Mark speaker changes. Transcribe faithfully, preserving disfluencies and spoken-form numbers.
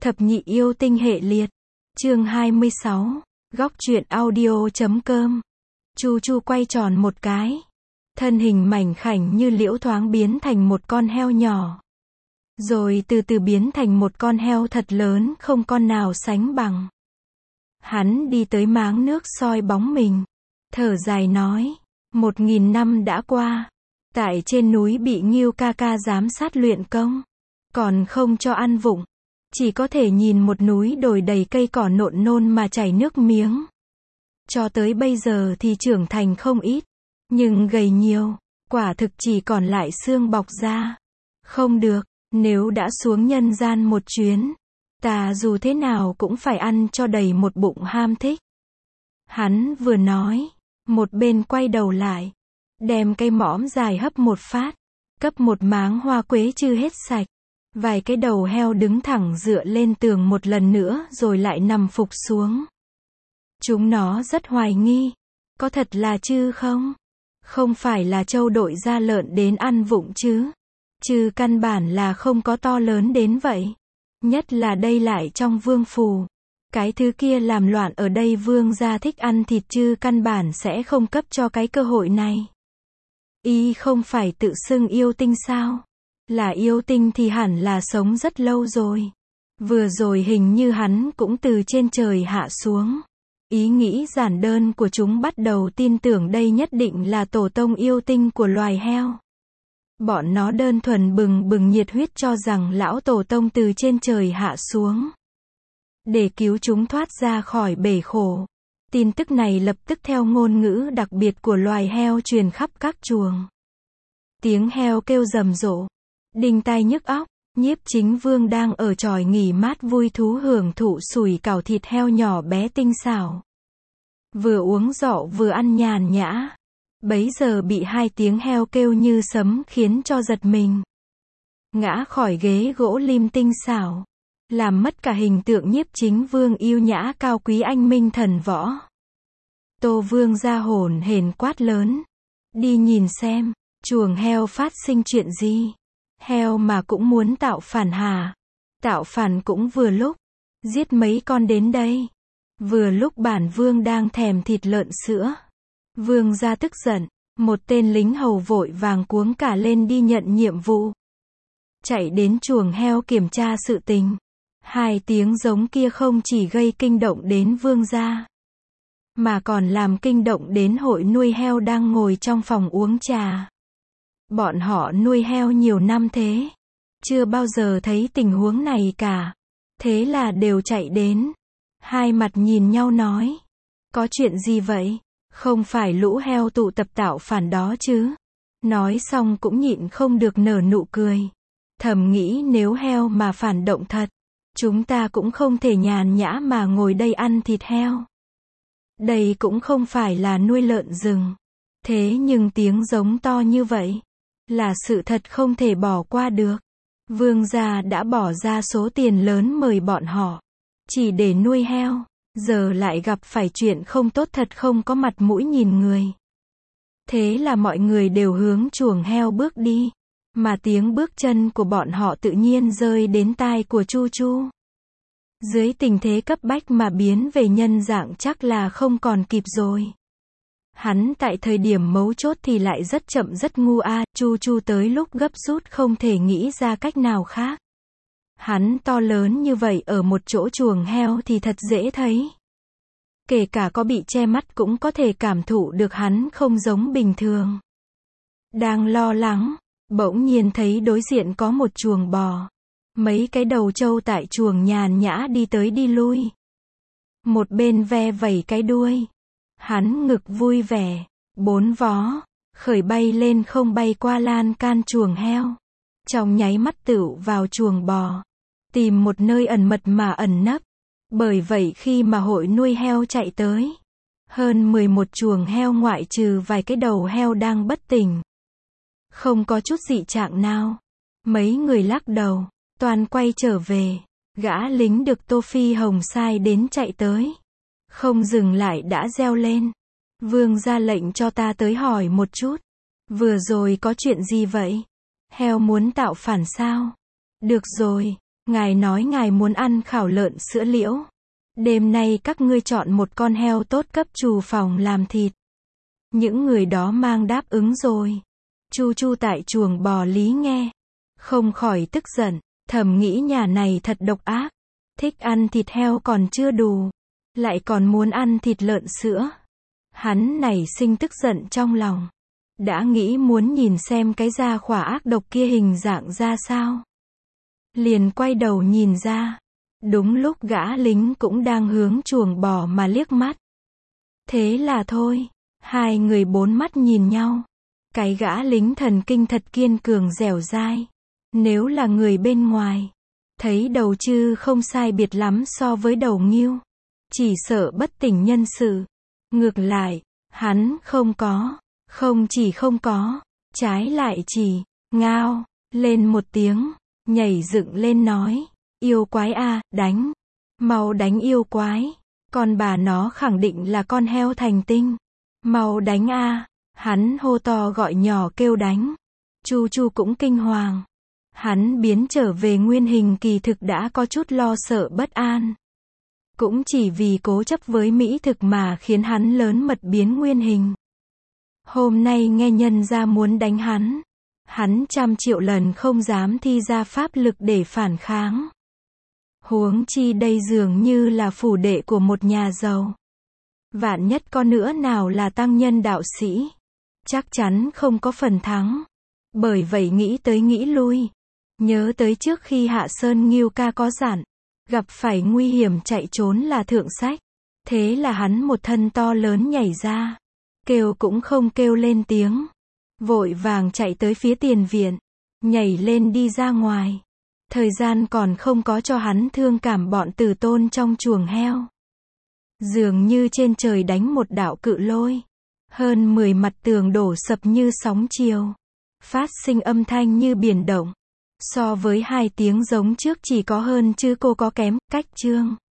Speaker 1: Thập nhị yêu tinh hệ liệt. Chương hai mươi sáu. Góc truyện audio chấm com. Chu Chu quay tròn một cái. Thân hình mảnh khảnh như liễu thoáng biến thành một con heo nhỏ. Rồi từ từ biến thành một con heo thật lớn không con nào sánh bằng. Hắn đi tới máng nước soi bóng mình. Thở dài nói. Một nghìn năm đã qua. Tại trên núi bị Ngưu ca ca giám sát luyện công. Còn không cho ăn vụng. Chỉ có thể nhìn một núi đồi đầy cây cỏ nộn nôn mà chảy nước miếng. Cho tới bây giờ thì trưởng thành không ít. Nhưng gầy nhiều. Quả thực chỉ còn lại xương bọc da. Không được. Nếu đã xuống nhân gian một chuyến. Ta dù thế nào cũng phải ăn cho đầy một bụng ham thích. Hắn vừa nói. Một bên quay đầu lại. Đem cây mõm dài hấp một phát. Cấp một máng hoa quế chư hết sạch. Vài cái đầu heo đứng thẳng dựa lên tường một lần nữa rồi lại nằm phục xuống. Chúng nó rất hoài nghi. Có thật là chư không? Không phải là trâu đội ra lợn đến ăn vụng chứ? Chư căn bản là không có to lớn đến vậy. Nhất là đây lại trong vương phủ. Cái thứ kia làm loạn ở đây vương gia thích ăn thịt chư căn bản sẽ không cấp cho cái cơ hội này. Y không phải tự xưng yêu tinh sao? Là yêu tinh thì hẳn là sống rất lâu rồi. Vừa rồi hình như hắn cũng từ trên trời hạ xuống. Ý nghĩ giản đơn của chúng bắt đầu tin tưởng đây nhất định là tổ tông yêu tinh của loài heo. Bọn nó đơn thuần bừng bừng nhiệt huyết cho rằng lão tổ tông từ trên trời hạ xuống. Để cứu chúng thoát ra khỏi bể khổ. Tin tức này lập tức theo ngôn ngữ đặc biệt của loài heo truyền khắp các chuồng. Tiếng heo kêu rầm rộ. Đinh tai nhức óc. Nhiếp Chính Vương đang ở chòi nghỉ mát vui thú hưởng thụ sủi cảo thịt heo nhỏ bé tinh xảo. Vừa uống rượu vừa ăn nhàn nhã. Bấy giờ bị hai tiếng heo kêu như sấm khiến cho giật mình. Ngã khỏi ghế gỗ lim tinh xảo. Làm mất cả hình tượng Nhiếp Chính Vương yêu nhã cao quý anh minh thần võ. Tô Vương ra hổn hển quát lớn. Đi nhìn xem, chuồng heo phát sinh chuyện gì. Heo mà cũng muốn tạo phản hả? Tạo phản cũng vừa lúc. Giết mấy con đến đây. Vừa lúc bản vương đang thèm thịt lợn sữa. Vương gia tức giận. Một tên lính hầu vội vàng cuống cả lên đi nhận nhiệm vụ. Chạy đến chuồng heo kiểm tra sự tình. Hai tiếng giống kia không chỉ gây kinh động đến vương gia. Mà còn làm kinh động đến hội nuôi heo đang ngồi trong phòng uống trà. Bọn họ nuôi heo nhiều năm thế. Chưa bao giờ thấy tình huống này cả. Thế là đều chạy đến. Hai mặt nhìn nhau nói. Có chuyện gì vậy? Không phải lũ heo tụ tập tạo phản đó chứ? Nói xong cũng nhịn không được nở nụ cười. Thầm nghĩ nếu heo mà phản động thật. Chúng ta cũng không thể nhàn nhã mà ngồi đây ăn thịt heo. Đây cũng không phải là nuôi lợn rừng. Thế nhưng tiếng giống to như vậy. Là sự thật không thể bỏ qua được. Vương gia đã bỏ ra số tiền lớn mời bọn họ. Chỉ để nuôi heo. Giờ lại gặp phải chuyện không tốt thật không có mặt mũi nhìn người. Thế là mọi người đều hướng chuồng heo bước đi. Mà tiếng bước chân của bọn họ tự nhiên rơi đến tai của Chu Chu. Dưới tình thế cấp bách mà biến về nhân dạng chắc là không còn kịp rồi. Hắn tại thời điểm mấu chốt thì lại rất chậm rất ngu a, à, Chu Chu tới lúc gấp rút không thể nghĩ ra cách nào khác. Hắn to lớn như vậy ở một chỗ chuồng heo thì thật dễ thấy. Kể cả có bị che mắt cũng có thể cảm thụ được hắn không giống bình thường. Đang lo lắng, bỗng nhiên thấy đối diện có một chuồng bò. Mấy cái đầu trâu tại chuồng nhàn nhã đi tới đi lui. Một bên ve vẩy cái đuôi. Hắn ngực vui vẻ, bốn vó, khởi bay lên không bay qua lan can chuồng heo. Trong nháy mắt tựu vào chuồng bò. Tìm một nơi ẩn mật mà ẩn nấp. Bởi vậy khi mà hội nuôi heo chạy tới. Hơn mười một chuồng heo ngoại trừ vài cái đầu heo đang bất tỉnh. Không có chút dị trạng nào. Mấy người lắc đầu, toàn quay trở về. Gã lính được Tô Phi Hồng sai đến chạy tới. Không dừng lại đã reo lên. Vương ra lệnh cho ta tới hỏi một chút. Vừa rồi có chuyện gì vậy? Heo muốn tạo phản sao? Được rồi, Ngài nói ngài muốn ăn khảo lợn sữa liễu. Đêm nay các ngươi chọn một con heo tốt cấp trù phòng làm thịt. Những người đó mang đáp ứng rồi. Chu Chu tại chuồng bò lý nghe. Không khỏi tức giận, thầm nghĩ nhà này thật độc ác. Thích ăn thịt heo còn chưa đủ. Lại còn muốn ăn thịt lợn sữa. Hắn nảy sinh tức giận trong lòng. Đã nghĩ muốn nhìn xem cái da khỏa ác độc kia hình dạng ra sao. Liền quay đầu nhìn ra. Đúng lúc gã lính cũng đang hướng chuồng bò mà liếc mắt. Thế là thôi. Hai người bốn mắt nhìn nhau. Cái gã lính thần kinh thật kiên cường dẻo dai. Nếu là người bên ngoài. Thấy đầu chư không sai biệt lắm so với đầu ngưu. Chỉ sợ bất tỉnh nhân sự. Ngược lại, hắn không có. Không chỉ không có. Trái lại chỉ, ngao, lên một tiếng. Nhảy dựng lên nói. Yêu quái a, đánh. Mau đánh yêu quái. Con bà nó khẳng định là con heo thành tinh. Mau đánh a. Hắn hô to gọi nhỏ kêu đánh. Chu Chu cũng kinh hoàng. Hắn biến trở về nguyên hình kỳ thực đã có chút lo sợ bất an. Cũng chỉ vì cố chấp với mỹ thực mà khiến hắn lớn mật biến nguyên hình. Hôm nay nghe nhân ra muốn đánh hắn. Hắn trăm triệu lần không dám thi ra pháp lực để phản kháng. Huống chi đây dường như là phủ đệ của một nhà giàu. Vạn nhất có nữa nào là tăng nhân đạo sĩ. Chắc chắn không có phần thắng. Bởi vậy nghĩ tới nghĩ lui. Nhớ tới trước khi Hạ Sơn Ngưu ca có dặn. Gặp phải nguy hiểm chạy trốn là thượng sách. Thế là hắn một thân to lớn nhảy ra. Kêu cũng không kêu lên tiếng. Vội vàng chạy tới phía tiền viện. Nhảy lên đi ra ngoài. Thời gian còn không có cho hắn thương cảm bọn tử tôn trong chuồng heo. Dường như trên trời đánh một đạo cự lôi. Hơn mười mặt tường đổ sập như sóng chiều. Phát sinh âm thanh như biển động. So với hai tiếng giống trước chỉ có hơn chứ cô có kém, cách chương.